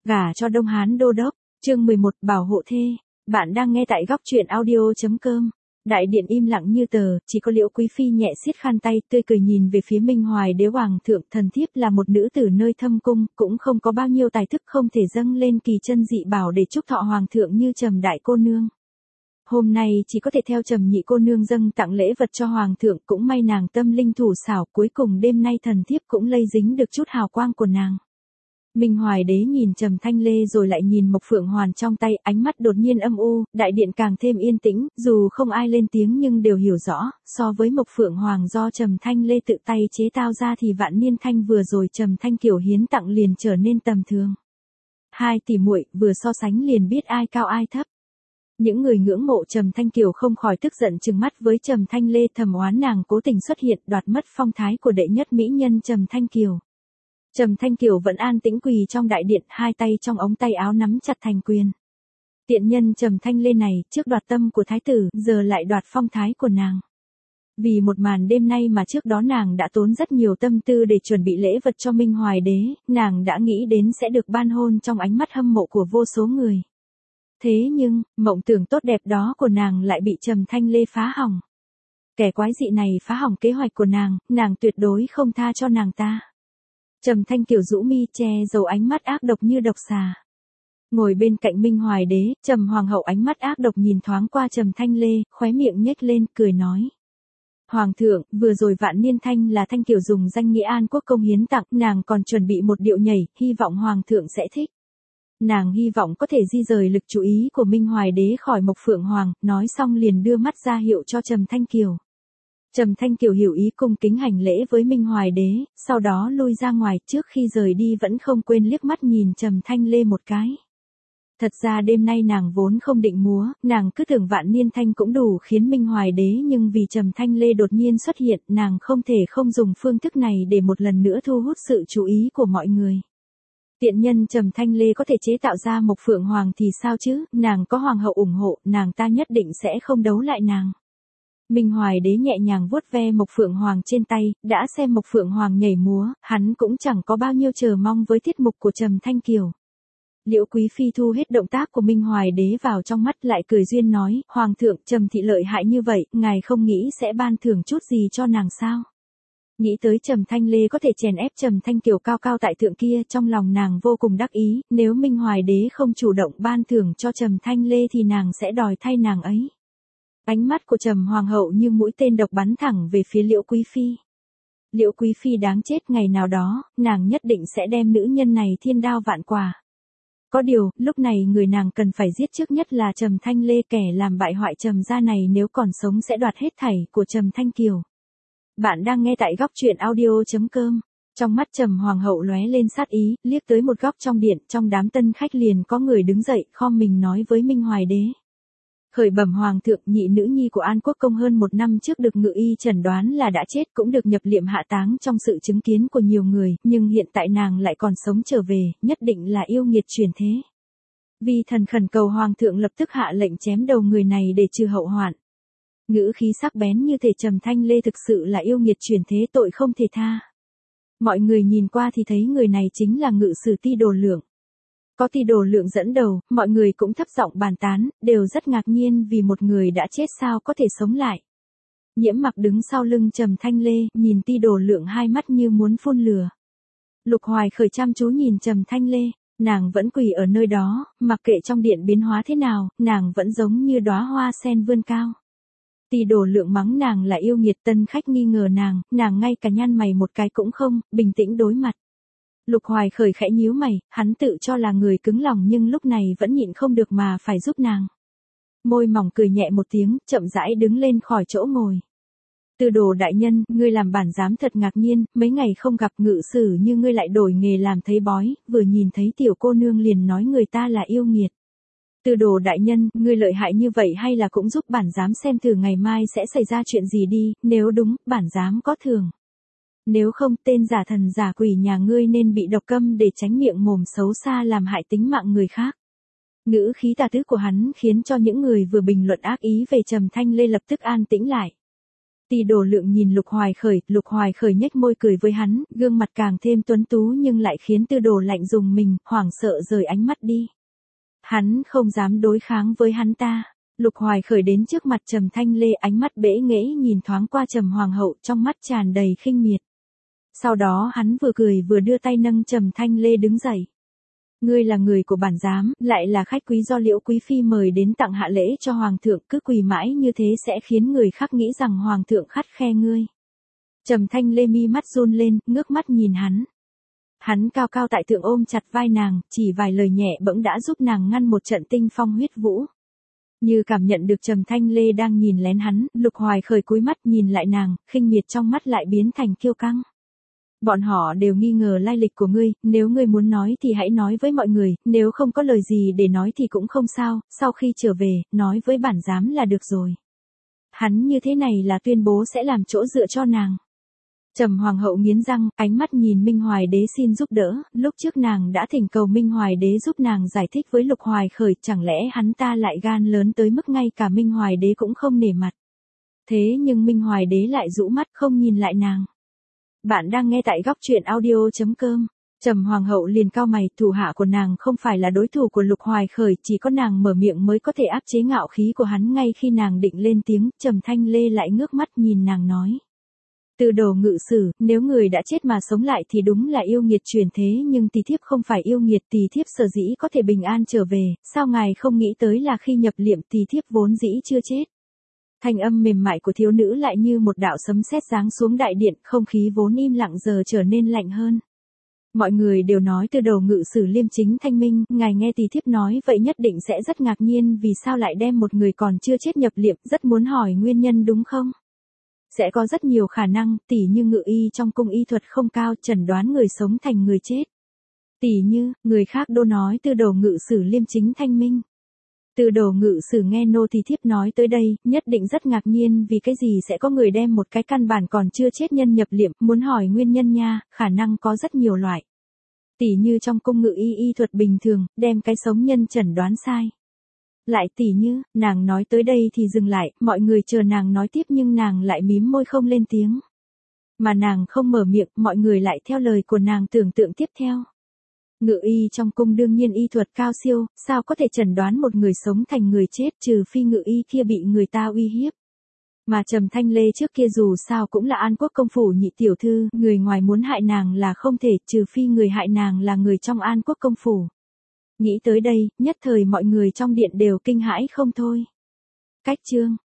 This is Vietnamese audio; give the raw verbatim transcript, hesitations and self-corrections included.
Gả cho Đông Hán đô đốc, chương mười một bảo hộ thê. Bạn đang nghe tại góc truyện audio.com. Đại điện im lặng như tờ, chỉ có Liễu Quý Phi nhẹ siết khăn tay, tươi cười nhìn về phía Minh Hoài Đế hoàng thượng. Thần thiếp là một nữ tử nơi thâm cung, cũng không có bao nhiêu tài thức, không thể dâng lên kỳ chân dị bảo để chúc thọ hoàng thượng như Trầm đại cô nương. Hôm nay chỉ có thể theo Trầm nhị cô nương dâng tặng lễ vật cho hoàng thượng, cũng may nàng tâm linh thủ xảo, cuối cùng đêm nay thần thiếp cũng lây dính được chút hào quang của nàng. Minh Hoài Đế nhìn Trầm Thanh Lê rồi lại nhìn Mộc Phượng Hoàn trong tay, ánh mắt đột nhiên âm u, đại điện càng thêm yên tĩnh, dù không ai lên tiếng nhưng đều hiểu rõ, so với Mộc Phượng Hoàng do Trầm Thanh Lê tự tay chế tạo ra thì Vạn Niên Thanh vừa rồi Trầm Thanh Kiều hiến tặng liền trở nên tầm thường. Hai tỷ muội vừa so sánh liền biết ai cao ai thấp. Những người ngưỡng mộ Trầm Thanh Kiều không khỏi tức giận trừng mắt với Trầm Thanh Lê, thầm oán nàng cố tình xuất hiện đoạt mất phong thái của đệ nhất mỹ nhân Trầm Thanh Kiều. Trầm Thanh Kiều vẫn an tĩnh quỳ trong đại điện, hai tay trong ống tay áo nắm chặt thành quyền. Tiện nhân Trầm Thanh Lê này, trước đoạt tâm của thái tử, giờ lại đoạt phong thái của nàng. Vì một màn đêm nay mà trước đó nàng đã tốn rất nhiều tâm tư để chuẩn bị lễ vật cho Minh Hoài Đế, nàng đã nghĩ đến sẽ được ban hôn trong ánh mắt hâm mộ của vô số người. Thế nhưng, mộng tưởng tốt đẹp đó của nàng lại bị Trầm Thanh Lê phá hỏng. Kẻ quái dị này phá hỏng kế hoạch của nàng, nàng tuyệt đối không tha cho nàng ta. Trầm Thanh Kiều rũ mi che giấu ánh mắt ác độc như độc xà. Ngồi bên cạnh Minh Hoài Đế, Trầm Hoàng hậu ánh mắt ác độc nhìn thoáng qua Trầm Thanh Lê, khóe miệng nhếch lên, cười nói. Hoàng thượng, vừa rồi Vạn Niên Thanh là Thanh Kiều dùng danh nghĩa An Quốc công hiến tặng, nàng còn chuẩn bị một điệu nhảy, hy vọng Hoàng thượng sẽ thích. Nàng hy vọng có thể di rời lực chú ý của Minh Hoài Đế khỏi Mộc Phượng Hoàng, nói xong liền đưa mắt ra hiệu cho Trầm Thanh Kiều. Trầm Thanh Kiều hiểu ý cung kính hành lễ với Minh Hoài Đế, sau đó lui ra ngoài, trước khi rời đi vẫn không quên liếc mắt nhìn Trầm Thanh Lê một cái. Thật ra đêm nay nàng vốn không định múa, nàng cứ tưởng Vạn Niên Thanh cũng đủ khiến Minh Hoài Đế, nhưng vì Trầm Thanh Lê đột nhiên xuất hiện, nàng không thể không dùng phương thức này để một lần nữa thu hút sự chú ý của mọi người. Tiện nhân Trầm Thanh Lê có thể chế tạo ra Mộc Phượng Hoàng thì sao chứ, nàng có hoàng hậu ủng hộ, nàng ta nhất định sẽ không đấu lại nàng. Minh Hoài Đế nhẹ nhàng vuốt ve Mộc Phượng Hoàng trên tay, đã xem Mộc Phượng Hoàng nhảy múa, hắn cũng chẳng có bao nhiêu chờ mong với tiết mục của Trầm Thanh Kiều. Liễu Quý Phi thu hết động tác của Minh Hoài Đế vào trong mắt, lại cười duyên nói, Hoàng thượng, Trầm thị lợi hại như vậy, ngài không nghĩ sẽ ban thưởng chút gì cho nàng sao? Nghĩ tới Trầm Thanh Lê có thể chèn ép Trầm Thanh Kiều cao cao tại thượng kia, trong lòng nàng vô cùng đắc ý, nếu Minh Hoài Đế không chủ động ban thưởng cho Trầm Thanh Lê thì nàng sẽ đòi thay nàng ấy. Ánh mắt của Trầm Hoàng hậu như mũi tên độc bắn thẳng về phía Liễu Quý Phi. Liễu Quý Phi đáng chết, ngày nào đó, nàng nhất định sẽ đem nữ nhân này thiên đao vạn quả. Có điều, lúc này người nàng cần phải giết trước nhất là Trầm Thanh Lê, kẻ làm bại hoại Trầm gia này nếu còn sống sẽ đoạt hết thảy của Trầm Thanh Kiều. Bạn đang nghe tại góc truyện audio.com. Trong mắt Trầm Hoàng hậu lóe lên sát ý, liếc tới một góc trong điện, trong đám tân khách liền có người đứng dậy, khom mình nói với Minh Hoài Đế. Khởi bẩm Hoàng thượng, nhị nữ nhi của An Quốc công hơn một năm trước được ngự y chẩn đoán là đã chết, cũng được nhập liệm hạ táng trong sự chứng kiến của nhiều người, nhưng hiện tại nàng lại còn sống trở về, nhất định là yêu nghiệt chuyển thế. Vi thần khẩn cầu Hoàng thượng lập tức hạ lệnh chém đầu người này để trừ hậu hoạn. Ngữ khí sắc bén như thể Trầm Thanh Lê thực sự là yêu nghiệt chuyển thế, tội không thể tha. Mọi người nhìn qua thì thấy người này chính là ngự sử Ti Đồ Lượng. Có Ti Đồ Lượng dẫn đầu, mọi người cũng thấp giọng bàn tán, đều rất ngạc nhiên vì một người đã chết sao có thể sống lại. Nhiễm Mặc đứng sau lưng Trầm Thanh Lê, nhìn Ti Đồ Lượng hai mắt như muốn phun lửa. Lục Hoài Khởi chăm chú nhìn Trầm Thanh Lê, nàng vẫn quỳ ở nơi đó, mặc kệ trong điện biến hóa thế nào, nàng vẫn giống như đóa hoa sen vươn cao. Ti Đồ Lượng mắng nàng là yêu nghiệt, tân khách nghi ngờ nàng, nàng ngay cả nhăn mày một cái cũng không, bình tĩnh đối mặt. Lục Hoài Khởi khẽ nhíu mày, hắn tự cho là người cứng lòng nhưng lúc này vẫn nhịn không được mà phải giúp nàng. Môi mỏng cười nhẹ một tiếng, chậm rãi đứng lên khỏi chỗ ngồi. Tư Đồ đại nhân, ngươi làm bản giám thật ngạc nhiên, mấy ngày không gặp ngự sử như ngươi lại đổi nghề làm thấy bói, vừa nhìn thấy tiểu cô nương liền nói người ta là yêu nghiệt. Tư Đồ đại nhân, ngươi lợi hại như vậy hay là cũng giúp bản giám xem thử ngày mai sẽ xảy ra chuyện gì đi, nếu đúng, bản giám có thưởng. Nếu không, tên giả thần giả quỷ nhà ngươi nên bị độc câm để tránh miệng mồm xấu xa làm hại tính mạng người khác. Ngữ khí tà tứ của hắn khiến cho những người vừa bình luận ác ý về Trầm Thanh Lê lập tức an tĩnh lại. Tỳ Đồ Lượng nhìn Lục Hoài Khởi, Lục Hoài Khởi nhếch môi cười với hắn, gương mặt càng thêm tuấn tú nhưng lại khiến Tư Đồ lạnh dùng mình, hoảng sợ rời ánh mắt đi. Hắn không dám đối kháng với hắn ta. Lục Hoài Khởi đến trước mặt Trầm Thanh Lê, ánh mắt bẽ nghễ nhìn thoáng qua Trầm Hoàng hậu, trong mắt tràn đầy khinh miệt. Sau đó hắn vừa cười vừa đưa tay nâng Trầm Thanh Lê đứng dậy. Ngươi là người của bản giám, lại là khách quý do Liễu quý phi mời đến tặng hạ lễ cho hoàng thượng, cứ quỳ mãi như thế sẽ khiến người khác nghĩ rằng hoàng thượng khắt khe ngươi. Trầm Thanh Lê mi mắt run lên, ngước mắt nhìn hắn. Hắn cao cao tại thượng ôm chặt vai nàng, chỉ vài lời nhẹ bẫng đã giúp nàng ngăn một trận tinh phong huyết vũ. Như cảm nhận được Trầm Thanh Lê đang nhìn lén hắn, Lục Hoài Khởi cúi mắt nhìn lại nàng, khinh miệt trong mắt lại biến thành kiêu căng. Bọn họ đều nghi ngờ lai lịch của ngươi, nếu ngươi muốn nói thì hãy nói với mọi người, nếu không có lời gì để nói thì cũng không sao, sau khi trở về, nói với bản giám là được rồi. Hắn như thế này là tuyên bố sẽ làm chỗ dựa cho nàng. Trầm Hoàng hậu nghiến răng, ánh mắt nhìn Minh Hoài đế xin giúp đỡ, lúc trước nàng đã thỉnh cầu Minh Hoài đế giúp nàng giải thích với Lục Hoài Khởi, chẳng lẽ hắn ta lại gan lớn tới mức ngay cả Minh Hoài đế cũng không nể mặt. Thế nhưng Minh Hoài đế lại rũ mắt không nhìn lại nàng. Bạn đang nghe tại góc truyện audio chấm com. Trầm Hoàng hậu liền cau mày, thủ hạ của nàng không phải là đối thủ của Lục Hoài Khởi, chỉ có nàng mở miệng mới có thể áp chế ngạo khí của hắn. Ngay khi nàng định lên tiếng, Trầm Thanh Lê lại ngước mắt nhìn nàng nói. Từ Đồ ngự sử, nếu người đã chết mà sống lại thì đúng là yêu nghiệt truyền thế, nhưng tỳ thiếp không phải yêu nghiệt, tỳ thiếp sở dĩ có thể bình an trở về, sao ngài không nghĩ tới là khi nhập liệm tỳ thiếp vốn dĩ chưa chết. Thanh âm mềm mại của thiếu nữ lại như một đạo sấm sét giáng xuống đại điện, không khí vốn im lặng giờ trở nên lạnh hơn. Mọi người đều nói Từ Đồ ngự sử liêm chính thanh minh, ngài nghe tỳ thiếp nói vậy nhất định sẽ rất ngạc nhiên vì sao lại đem một người còn chưa chết nhập liệm, rất muốn hỏi nguyên nhân đúng không? Sẽ có rất nhiều khả năng, tỉ như ngự y trong cung y thuật không cao, chẩn đoán người sống thành người chết. Tỉ như, người khác đô nói Từ Đồ ngự sử liêm chính thanh minh. Từ Đồ ngự sử nghe nô tỳ thiếp nói tới đây, nhất định rất ngạc nhiên vì cái gì sẽ có người đem một cái căn bản còn chưa chết nhân nhập liệm, muốn hỏi nguyên nhân nha, khả năng có rất nhiều loại. Tỉ như trong cung ngự y y thuật bình thường, đem cái sống nhân chẩn đoán sai. Lại tỉ như, nàng nói tới đây thì dừng lại, mọi người chờ nàng nói tiếp nhưng nàng lại mím môi không lên tiếng. Mà nàng không mở miệng, mọi người lại theo lời của nàng tưởng tượng tiếp theo. Ngự y trong cung đương nhiên y thuật cao siêu, sao có thể chẩn đoán một người sống thành người chết trừ phi ngự y kia bị người ta uy hiếp. Mà Trầm Thanh Lê trước kia dù sao cũng là An Quốc công phủ nhị tiểu thư, người ngoài muốn hại nàng là không thể, trừ phi người hại nàng là người trong An Quốc công phủ. Nghĩ tới đây, nhất thời mọi người trong điện đều kinh hãi không thôi. Cách chương